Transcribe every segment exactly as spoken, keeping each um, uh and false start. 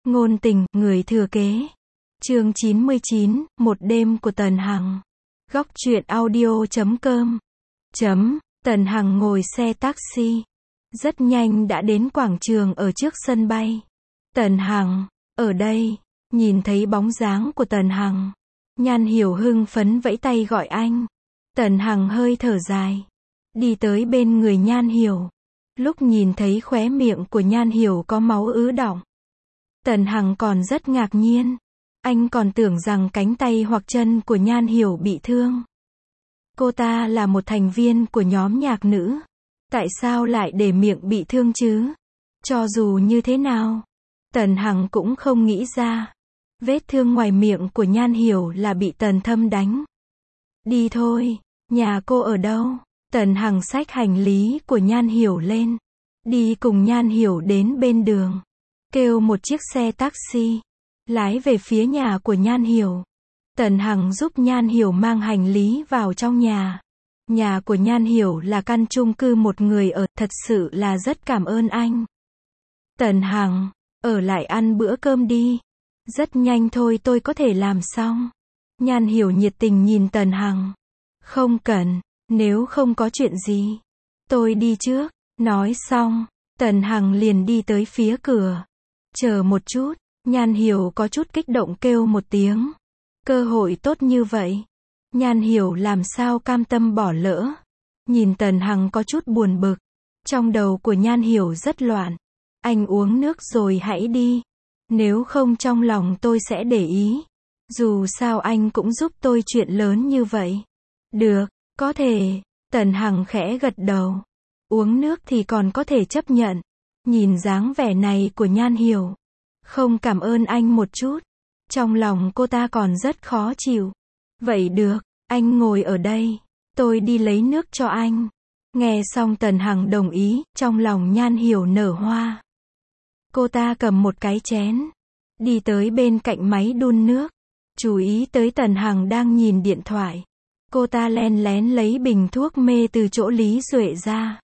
Ngôn tình, người thừa kế. Chương chín mươi chín, một đêm của Tần Hằng. Góc truyện audio chấm com. Chấm, Tần Hằng ngồi xe taxi. Rất nhanh đã đến quảng trường ở trước sân bay. Tần Hằng, ở đây, nhìn thấy bóng dáng của Tần Hằng. Nhan Hiểu hưng phấn vẫy tay gọi anh. Tần Hằng hơi thở dài. Đi tới bên người Nhan Hiểu. Lúc nhìn thấy khóe miệng của Nhan Hiểu có máu ứ đọng. Tần Hằng còn rất ngạc nhiên. Anh còn tưởng rằng cánh tay hoặc chân của Nhan Hiểu bị thương. Cô ta là một thành viên của nhóm nhạc nữ. Tại sao lại để miệng bị thương chứ? Cho dù như thế nào, Tần Hằng cũng không nghĩ ra. Vết thương ngoài miệng của Nhan Hiểu là bị Tần Thâm đánh. Đi thôi, nhà cô ở đâu? Tần Hằng xách hành lý của Nhan Hiểu lên. Đi cùng Nhan Hiểu đến bên đường. Kêu một chiếc xe taxi. Lái về phía nhà của Nhan Hiểu. Tần Hằng giúp Nhan Hiểu mang hành lý vào trong nhà. Nhà của Nhan Hiểu là căn chung cư một người ở, thật sự là rất cảm ơn anh. Tần Hằng, ở lại ăn bữa cơm đi. Rất nhanh thôi tôi có thể làm xong. Nhan Hiểu nhiệt tình nhìn Tần Hằng. Không cần, nếu không có chuyện gì, tôi đi trước. Nói xong, Tần Hằng liền đi tới phía cửa. Chờ một chút, Nhan Hiểu có chút kích động kêu một tiếng. Cơ hội tốt như vậy, Nhan Hiểu làm sao cam tâm bỏ lỡ. Nhìn Tần Hằng có chút buồn bực. Trong đầu của Nhan Hiểu rất loạn. Anh uống nước rồi hãy đi. Nếu không trong lòng tôi sẽ để ý. Dù sao anh cũng giúp tôi chuyện lớn như vậy. Được, có thể. Tần Hằng khẽ gật đầu. Uống nước thì còn có thể chấp nhận. Nhìn dáng vẻ này của Nhan Hiểu. Không cảm ơn anh một chút. Trong lòng cô ta còn rất khó chịu. Vậy được, anh ngồi ở đây. Tôi đi lấy nước cho anh. Nghe xong Tần Hằng đồng ý, trong lòng Nhan Hiểu nở hoa. Cô ta cầm một cái chén. Đi tới bên cạnh máy đun nước. Chú ý tới Tần Hằng đang nhìn điện thoại. Cô ta len lén lấy bình thuốc mê từ chỗ Lý Duệ ra.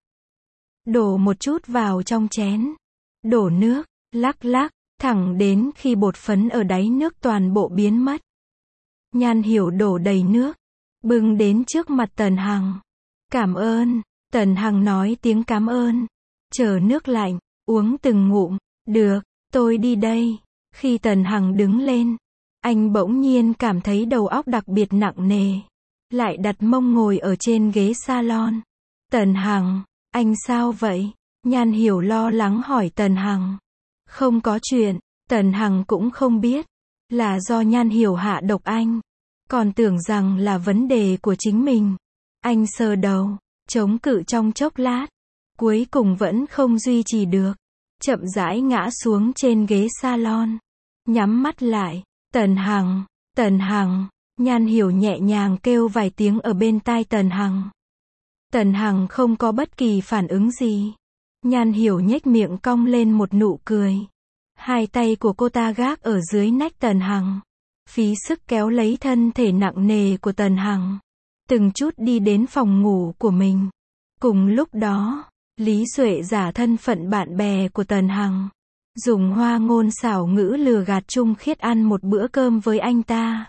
Đổ một chút vào trong chén. Đổ nước, lắc lắc, thẳng đến khi bột phấn ở đáy nước toàn bộ biến mất. Nhan Hiểu đổ đầy nước, bưng đến trước mặt Tần Hằng. Cảm ơn, Tần Hằng nói tiếng cảm ơn. Chờ nước lạnh, uống từng ngụm. Được, tôi đi đây. Khi Tần Hằng đứng lên, anh bỗng nhiên cảm thấy đầu óc đặc biệt nặng nề. Lại đặt mông ngồi ở trên ghế salon. Tần Hằng, anh sao vậy? Nhan Hiểu lo lắng hỏi Tần Hằng. Không có chuyện, Tần Hằng cũng không biết. Là do Nhan Hiểu hạ độc anh. Còn tưởng rằng là vấn đề của chính mình. Anh sờ đầu, chống cự trong chốc lát. Cuối cùng vẫn không duy trì được. Chậm rãi ngã xuống trên ghế salon. Nhắm mắt lại. Tần Hằng, Tần Hằng. Nhan Hiểu nhẹ nhàng kêu vài tiếng ở bên tai Tần Hằng. Tần Hằng không có bất kỳ phản ứng gì. Nhan Hiểu nhếch miệng cong lên một nụ cười. Hai tay của cô ta gác ở dưới nách Tần Hằng. Phí sức kéo lấy thân thể nặng nề của Tần Hằng. Từng chút đi đến phòng ngủ của mình. Cùng lúc đó, Lý Duệ giả thân phận bạn bè của Tần Hằng. Dùng hoa ngôn xảo ngữ lừa gạt Trung Khiết ăn một bữa cơm với anh ta.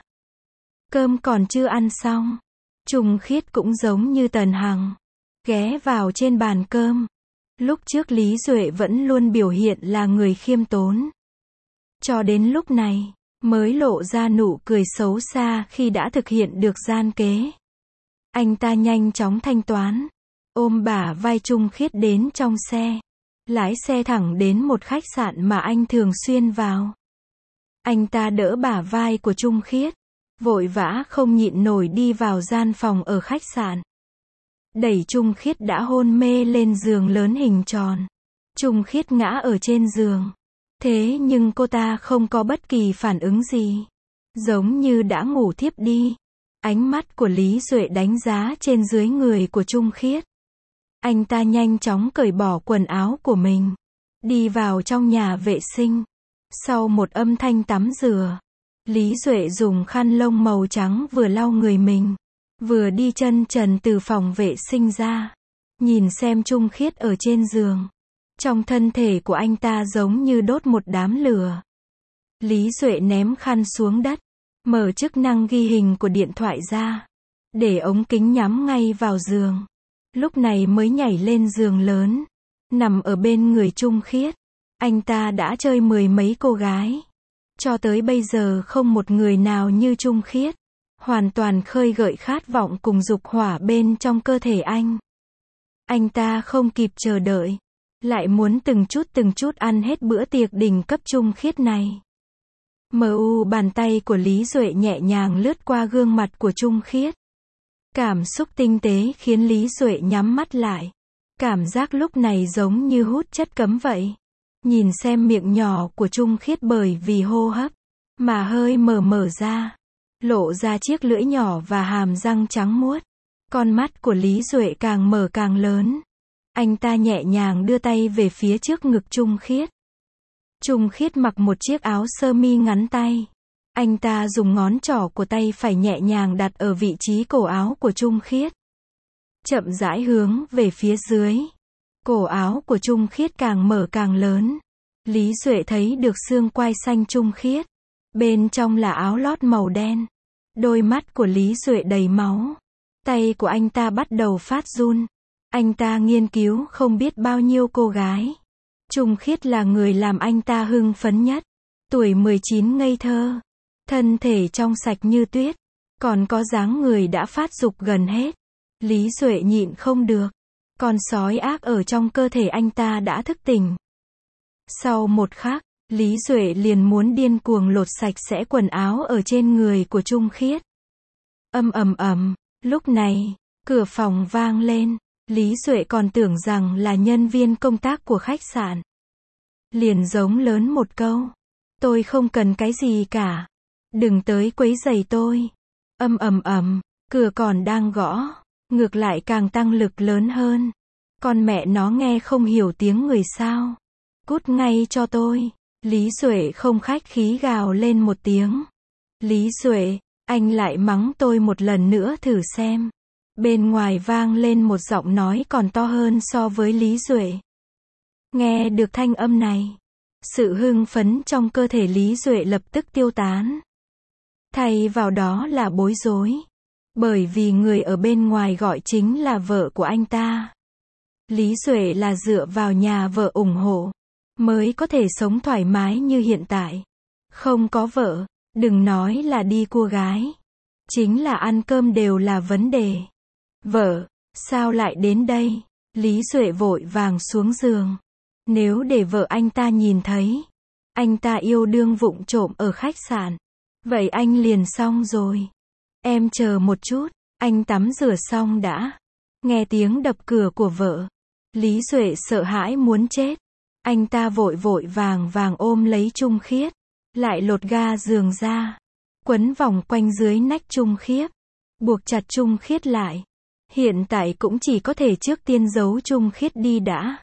Cơm còn chưa ăn xong. Trung Khiết cũng giống như Tần Hằng. Ghé vào trên bàn cơm. Lúc trước Lý Duệ vẫn luôn biểu hiện là người khiêm tốn. Cho đến lúc này, mới lộ ra nụ cười xấu xa khi đã thực hiện được gian kế. Anh ta nhanh chóng thanh toán. Ôm bả vai Trung Khiết đến trong xe. Lái xe thẳng đến một khách sạn mà anh thường xuyên vào. Anh ta đỡ bả vai của Trung Khiết. Vội vã không nhịn nổi đi vào gian phòng ở khách sạn. Đẩy Trung Khiết đã hôn mê lên giường lớn hình tròn. Trung Khiết ngã ở trên giường. Thế nhưng cô ta không có bất kỳ phản ứng gì. Giống như đã ngủ thiếp đi. Ánh mắt của Lý Duệ đánh giá trên dưới người của Trung Khiết. Anh ta nhanh chóng cởi bỏ quần áo của mình. Đi vào trong nhà vệ sinh. Sau một âm thanh tắm rửa, Lý Duệ dùng khăn lông màu trắng vừa lau người mình. Vừa đi chân trần từ phòng vệ sinh ra. Nhìn xem Trung Khiết ở trên giường. Trong thân thể của anh ta giống như đốt một đám lửa. Lý Duệ ném khăn xuống đất, mở chức năng ghi hình của điện thoại ra, để ống kính nhắm ngay vào giường. Lúc này mới nhảy lên giường lớn, nằm ở bên người Trung Khiết. Anh ta đã chơi mười mấy cô gái. Cho tới bây giờ không một người nào như Trung Khiết. Hoàn toàn khơi gợi khát vọng cùng dục hỏa bên trong cơ thể anh. Anh ta không kịp chờ đợi, lại muốn từng chút từng chút ăn hết bữa tiệc đỉnh cấp Trung Khiết này. Mờ u bàn tay của Lý Duệ nhẹ nhàng lướt qua gương mặt của Trung Khiết. Cảm xúc tinh tế khiến Lý Duệ nhắm mắt lại. Cảm giác lúc này giống như hút chất cấm vậy. Nhìn xem miệng nhỏ của Trung Khiết bởi vì hô hấp mà hơi mở mở ra, lộ ra chiếc lưỡi nhỏ và hàm răng trắng muốt. Con mắt của Lý Duệ càng mở càng lớn. Anh ta nhẹ nhàng đưa tay về phía trước ngực Trung Khiết. Trung Khiết mặc một chiếc áo sơ mi ngắn tay. Anh ta dùng ngón trỏ của tay phải nhẹ nhàng đặt ở vị trí cổ áo của Trung Khiết. Chậm rãi hướng về phía dưới. Cổ áo của Trung Khiết càng mở càng lớn. Lý Duệ thấy được xương quai xanh Trung Khiết. Bên trong là áo lót màu đen. Đôi mắt của Lý Duệ đầy máu. Tay của anh ta bắt đầu phát run. Anh ta nghiên cứu không biết bao nhiêu cô gái. Trung Khiết là người làm anh ta hưng phấn nhất. Tuổi mười chín ngây thơ. Thân thể trong sạch như tuyết. Còn có dáng người đã phát dục gần hết. Lý Duệ nhịn không được. Con sói ác ở trong cơ thể anh ta đã thức tỉnh. Sau một khắc, Lý Duệ liền muốn điên cuồng lột sạch sẽ quần áo ở trên người của Trung Khiết. Ầm ầm ầm, lúc này, cửa phòng vang lên. Lý Duệ còn tưởng rằng là nhân viên công tác của khách sạn. Liền giống lớn một câu. Tôi không cần cái gì cả. Đừng tới quấy rầy tôi. Ầm ầm ầm, cửa còn đang gõ. Ngược lại càng tăng lực lớn hơn. Con mẹ nó nghe không hiểu tiếng người sao. Cút ngay cho tôi. Lý Duệ không khách khí gào lên một tiếng. Lý Duệ, anh lại mắng tôi một lần nữa thử xem. Bên ngoài vang lên một giọng nói còn to hơn so với Lý Duệ. Nghe được thanh âm này, sự hưng phấn trong cơ thể Lý Duệ lập tức tiêu tán. Thay vào đó là bối rối. Bởi vì người ở bên ngoài gọi chính là vợ của anh ta. Lý Duệ là dựa vào nhà vợ ủng hộ, mới có thể sống thoải mái như hiện tại. Không có vợ, đừng nói là đi cua gái. Chính là ăn cơm đều là vấn đề. Vợ, sao lại đến đây? Lý Duệ vội vàng xuống giường. Nếu để vợ anh ta nhìn thấy, anh ta yêu đương vụng trộm ở khách sạn, vậy anh liền xong rồi. Em chờ một chút, anh tắm rửa xong đã. Nghe tiếng đập cửa của vợ, Lý Duệ sợ hãi muốn chết. Anh ta vội vội vàng vàng ôm lấy Trung Khiết, lại lột ga giường ra, quấn vòng quanh dưới nách Trung Khiết, buộc chặt Trung Khiết lại. Hiện tại cũng chỉ có thể trước tiên giấu Trung Khiết đi đã.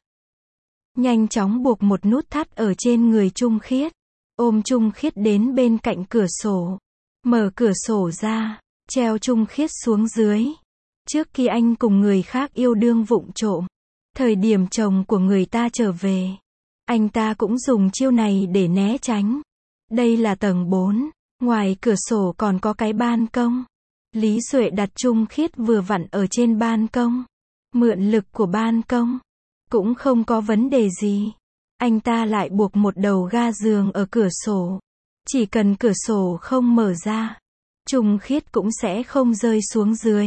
Nhanh chóng buộc một nút thắt ở trên người Trung Khiết, ôm Trung Khiết đến bên cạnh cửa sổ, mở cửa sổ ra, treo Trung Khiết xuống dưới. Trước khi anh cùng người khác yêu đương vụng trộm, thời điểm chồng của người ta trở về, anh ta cũng dùng chiêu này để né tránh. Đây là tầng bốn, ngoài cửa sổ còn có cái ban công. Lý Duệ đặt Trung Khiết vừa vặn ở trên ban công. Mượn lực của ban công, cũng không có vấn đề gì. Anh ta lại buộc một đầu ga giường ở cửa sổ. Chỉ cần cửa sổ không mở ra, Trung Khiết cũng sẽ không rơi xuống dưới.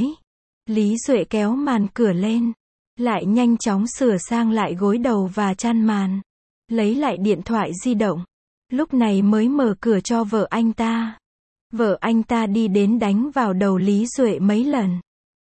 Lý Duệ kéo màn cửa lên, lại nhanh chóng sửa sang lại gối đầu và chăn màn. Lấy lại điện thoại di động. Lúc này mới mở cửa cho vợ anh ta. Vợ anh ta đi đến đánh vào đầu Lý Duệ mấy lần.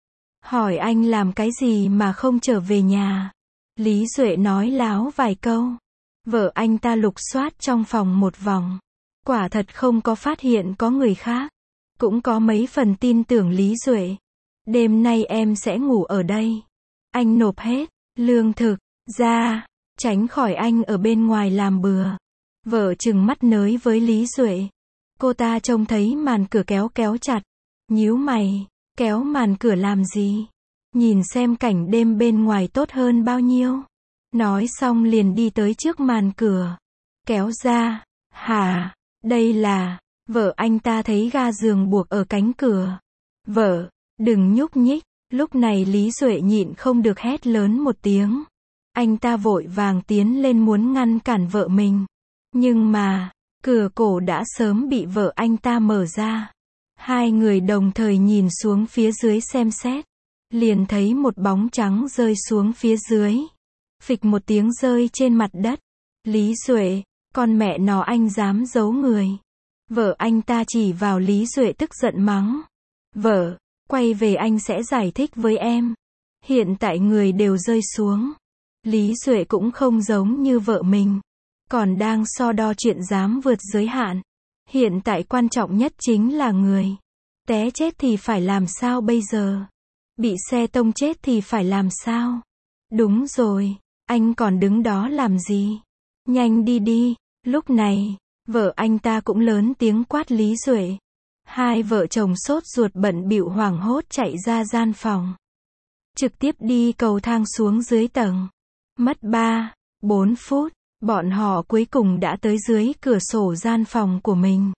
Hỏi anh làm cái gì mà không trở về nhà. Lý Duệ nói láo vài câu. Vợ anh ta lục soát trong phòng một vòng. Quả thật không có phát hiện có người khác. Cũng có mấy phần tin tưởng Lý Duệ. Đêm nay em sẽ ngủ ở đây. Anh nộp hết lương thực ra, tránh khỏi anh ở bên ngoài làm bừa. Vợ trừng mắt nới với Lý Duệ. Cô ta trông thấy màn cửa kéo kéo chặt, nhíu mày, kéo màn cửa làm gì? Nhìn xem cảnh đêm bên ngoài tốt hơn bao nhiêu. Nói xong liền đi tới trước màn cửa, kéo ra. Hả? Đây là, vợ anh ta thấy ga giường buộc ở cánh cửa. Vợ, đừng nhúc nhích. Lúc này Lý Duệ nhịn không được hét lớn một tiếng. Anh ta vội vàng tiến lên muốn ngăn cản vợ mình. Nhưng mà, cửa cổ đã sớm bị vợ anh ta mở ra. Hai người đồng thời nhìn xuống phía dưới xem xét. Liền thấy một bóng trắng rơi xuống phía dưới. Phịch một tiếng rơi trên mặt đất. Lý Duệ, con mẹ nó anh dám giấu người. Vợ anh ta chỉ vào Lý Duệ tức giận mắng. Vợ, quay về anh sẽ giải thích với em. Hiện tại người đều rơi xuống. Lý Duệ cũng không giống như vợ mình. Còn đang so đo chuyện dám vượt giới hạn. Hiện tại quan trọng nhất chính là người. Té chết thì phải làm sao bây giờ? Bị xe tông chết thì phải làm sao? Đúng rồi, anh còn đứng đó làm gì? Nhanh đi đi. Lúc này, vợ anh ta cũng lớn tiếng quát Lý Duệ. Hai vợ chồng sốt ruột bận bịu hoảng hốt chạy ra gian phòng. Trực tiếp đi cầu thang xuống dưới tầng. Mất ba, bốn phút, bọn họ cuối cùng đã tới dưới cửa sổ gian phòng của mình.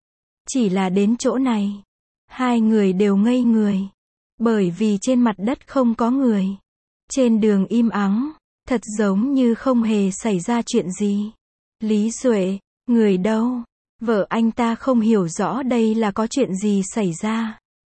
Chỉ là đến chỗ này, hai người đều ngây người. Bởi vì trên mặt đất không có người. Trên đường im ắng, thật giống như không hề xảy ra chuyện gì. Lý Duệ, người đâu? Vợ anh ta không hiểu rõ đây là có chuyện gì xảy ra.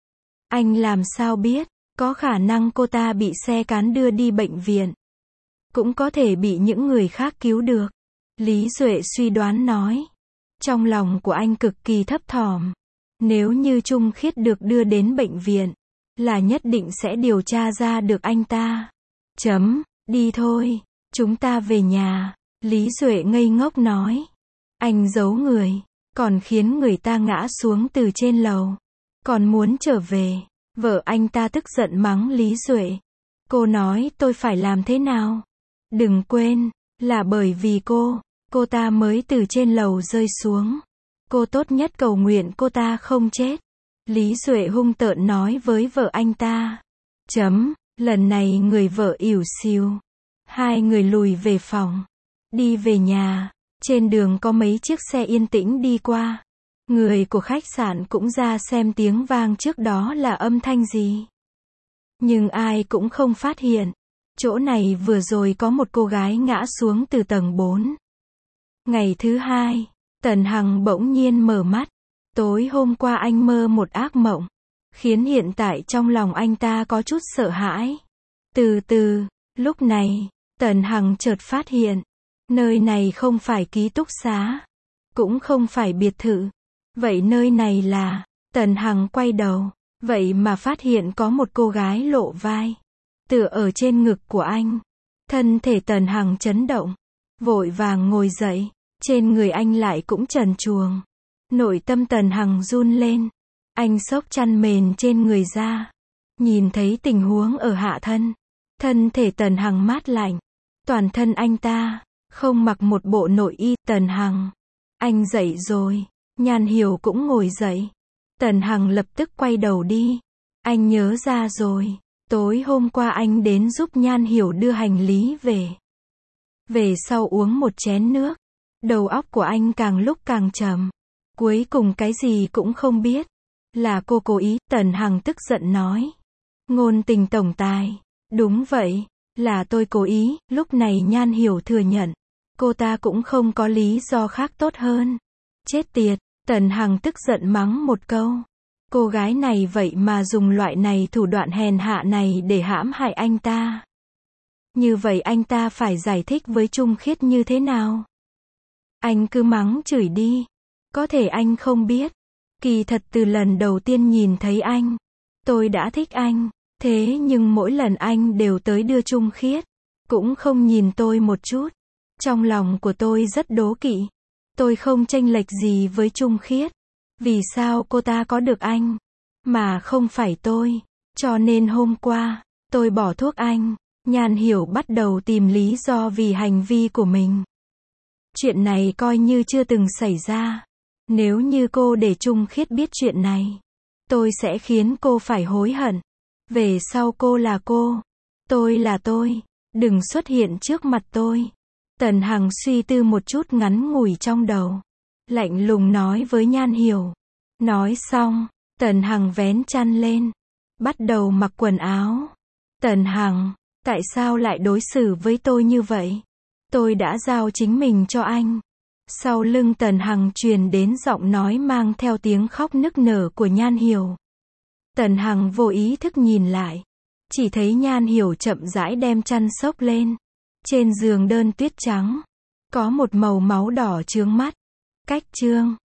Anh làm sao biết? Có khả năng cô ta bị xe cán đưa đi bệnh viện. Cũng có thể bị những người khác cứu được. Lý Duệ suy đoán nói. Trong lòng của anh cực kỳ thấp thỏm. Nếu như Trung Khiết được đưa đến bệnh viện, là nhất định sẽ điều tra ra được anh ta. Chấm, đi thôi, chúng ta về nhà. Lý Duệ ngây ngốc nói. Anh giấu người, còn khiến người ta ngã xuống từ trên lầu. Còn muốn trở về. Vợ anh ta tức giận mắng Lý Duệ. Cô nói tôi phải làm thế nào? Đừng quên, là bởi vì cô, cô ta mới từ trên lầu rơi xuống. Cô tốt nhất cầu nguyện cô ta không chết. Lý Duệ hung tợn nói với vợ anh ta. Chấm, lần này người vợ ỉu xìu. Hai người lùi về phòng. Đi về nhà. Trên đường có mấy chiếc xe yên tĩnh đi qua. Người của khách sạn cũng ra xem tiếng vang trước đó là âm thanh gì. Nhưng ai cũng không phát hiện. Chỗ này vừa rồi có một cô gái ngã xuống từ tầng bốn. Ngày thứ hai, Tần Hằng bỗng nhiên mở mắt. Tối hôm qua anh mơ một ác mộng. Khiến hiện tại trong lòng anh ta có chút sợ hãi. Từ từ, lúc này, Tần Hằng chợt phát hiện. Nơi này không phải ký túc xá. Cũng không phải biệt thự. Vậy nơi này là, Tần Hằng quay đầu. Vậy mà phát hiện có một cô gái lộ vai. Tựa ở trên ngực của anh. Thân thể Tần Hằng chấn động. Vội vàng ngồi dậy. Trên người anh lại cũng trần truồng. Nội tâm Tần Hằng run lên. Anh xốc chăn mền trên người ra. Nhìn thấy tình huống ở hạ thân. Thân thể Tần Hằng mát lạnh. Toàn thân anh ta, không mặc một bộ nội y. Tần Hằng, anh dậy rồi. Nhan Hiểu cũng ngồi dậy. Tần Hằng lập tức quay đầu đi. Anh nhớ ra rồi. Tối hôm qua anh đến giúp Nhan Hiểu đưa hành lý về. Về sau uống một chén nước. Đầu óc của anh càng lúc càng trầm. Cuối cùng cái gì cũng không biết. Là cô cố ý. Tần Hằng tức giận nói. Ngôn tình tổng tài. Đúng vậy. Là tôi cố ý. Lúc này Nhan Hiểu thừa nhận. Cô ta cũng không có lý do khác tốt hơn. Chết tiệt. Tần Hằng tức giận mắng một câu. Cô gái này vậy mà dùng loại này thủ đoạn hèn hạ này để hãm hại anh ta. Như vậy anh ta phải giải thích với Trung Khiết như thế nào? Anh cứ mắng chửi đi. Có thể anh không biết. Kỳ thật từ lần đầu tiên nhìn thấy anh, tôi đã thích anh. Thế nhưng mỗi lần anh đều tới đưa Trung Khiết. Cũng không nhìn tôi một chút. Trong lòng của tôi rất đố kỵ. Tôi không chênh lệch gì với Trung Khiết. Vì sao cô ta có được anh, mà không phải tôi? Cho nên hôm qua, tôi bỏ thuốc anh. Nhan Hiểu bắt đầu tìm lý do vì hành vi của mình. Chuyện này coi như chưa từng xảy ra. Nếu như cô để Trung Khiết biết chuyện này, tôi sẽ khiến cô phải hối hận. Về sau cô là cô, tôi là tôi. Đừng xuất hiện trước mặt tôi. Tần Hằng suy tư một chút ngắn ngủi trong đầu. lạnh lùng nói với Nhan Hiểu. Nói xong, Tần Hằng vén chăn lên, bắt đầu mặc quần áo. Tần Hằng, tại sao lại đối xử với tôi như vậy? Tôi đã giao chính mình cho anh. Sau lưng Tần Hằng truyền đến giọng nói mang theo tiếng khóc nức nở của Nhan Hiểu. Tần Hằng vô ý thức nhìn lại, chỉ thấy Nhan Hiểu chậm rãi đem chăn xốc lên. Trên giường đơn tuyết trắng, có một màu máu đỏ chướng mắt. Cách chương